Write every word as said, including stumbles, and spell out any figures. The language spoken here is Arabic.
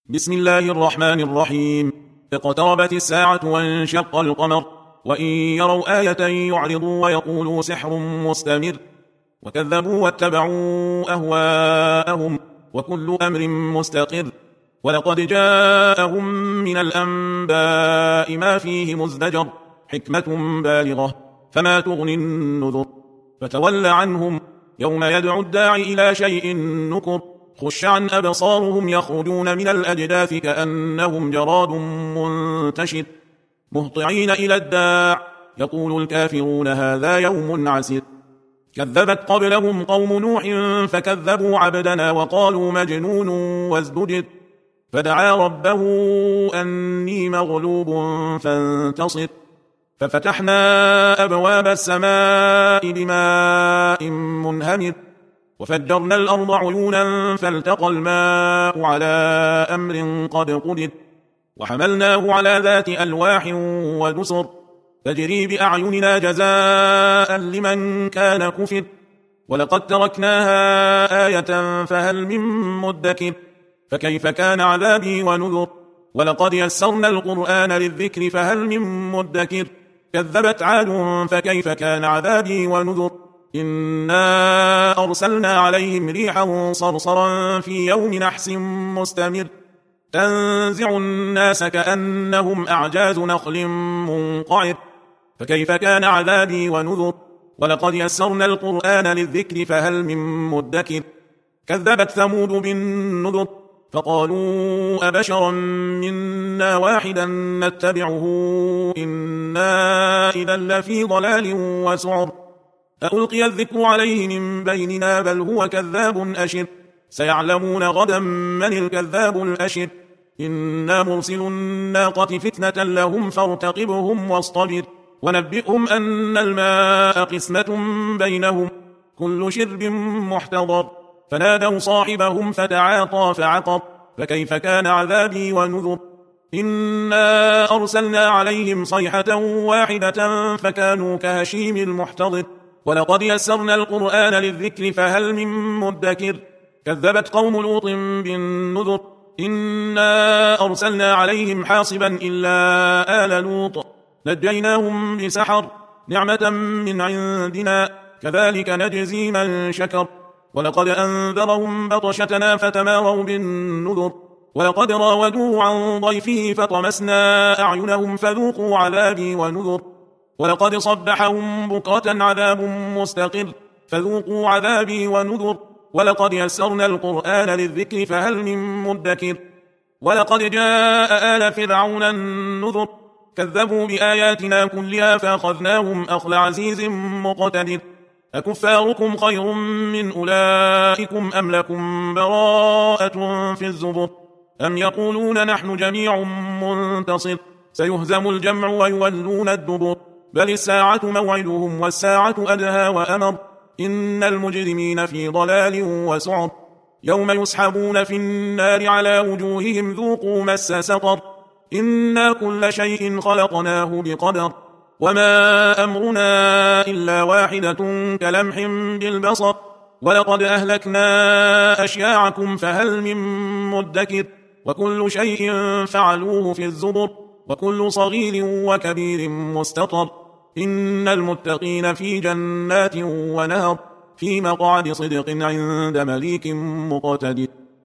بسم الله الرحمن الرحيم. اقتربت الساعة وانشق القمر وإن يروا آية يعرضوا ويقولوا سحر مستمر وكذبوا واتبعوا أهواءهم وكل أمر مستقر ولقد جاءهم من الأنباء ما فيه مزدجر حكمة بالغة فما تغني النذر فتول عنهم يوم يدعو الداعي إلى شيء نكر خش عن أبصارهم يخرجون من الأجداث كأنهم جراد منتشر مهطعين إلى الداع يقول الكافرون هذا يوم عسر كذبت قبلهم قوم نوح فكذبوا عبدنا وقالوا مجنون وازدجر فدعا ربه أني مغلوب فانتصر ففتحنا أبواب السماء بماء منهمر وفجرنا الأرض عيونا فالتقى الماء على أمر قد قدر وحملناه على ذات ألواح ودسر تجري بأعيننا جزاء لمن كان كفر ولقد تركناها آية فهل من مدكر فكيف كان عذابي ونذر ولقد يسرنا القرآن للذكر فهل من مدكر كذبت عاد فكيف كان عذابي ونذر إنا أرسلنا عليهم ريحا صرصرا في يوم نحس مستمر تنزع الناس كأنهم أعجاز نخل منقعر فكيف كان عذابي ونذر ولقد يسرنا القرآن للذكر فهل من مدكر كذبت ثمود بالنذر فقالوا أبشرا منا واحدا نتبعه إنا إذا لفي ضلال وسعر ألقي الذكر عليه من بيننا بل هو كذاب أشر سيعلمون غدا من الكذاب الأشر إنا مرسل الناقة فتنة لهم فارتقبهم واصطبر ونبئهم أن الماء قسمة بينهم كل شرب محتضر فنادوا صاحبهم فتعاطى فعقر فكيف كان عذابي ونذر إنا أرسلنا عليهم صيحة واحدة فكانوا كهشيم المحتضر ولقد يسرنا القرآن للذكر فهل من مدكر كذبت قوم لوط بالنذر إنا أرسلنا عليهم حاصبا إلا آل لوط نجيناهم بسحر نعمة من عندنا كذلك نجزي من شكر ولقد أنذرهم بطشتنا فتماروا بالنذر ولقد راودوه عن ضيفه فطمسنا أعينهم فذوقوا عذابي ونذر ولقد صبحهم بكرة عذاب مستقر فذوقوا عذابي ونذر ولقد يسرنا القرآن للذكر فهل من مدكر ولقد جاء آل فرعون النذر كذبوا بآياتنا كلها فأخذناهم أخذ عزيز مقتدر أكفاركم خير من أولئكم أم لكم براءة في الزبر أم يقولون نحن جميع منتصر سيهزم الجمع ويولون الدبر بل الساعة موعدهم والساعة أدهى وأمر إن المجرمين في ضلال وسعر يوم يسحبون في النار على وجوههم ذوقوا مس سقر إنا كل شيء خلقناه بقدر وما أمرنا إلا واحدة كلمح بالبصر ولقد أهلكنا أشياعكم فهل من مدكر وكل شيء فعلوه في الزبر وكل صغير وكبير مستطر إن المتقين في جنات ونهر في مقعد صدق عند مليك مقتدر.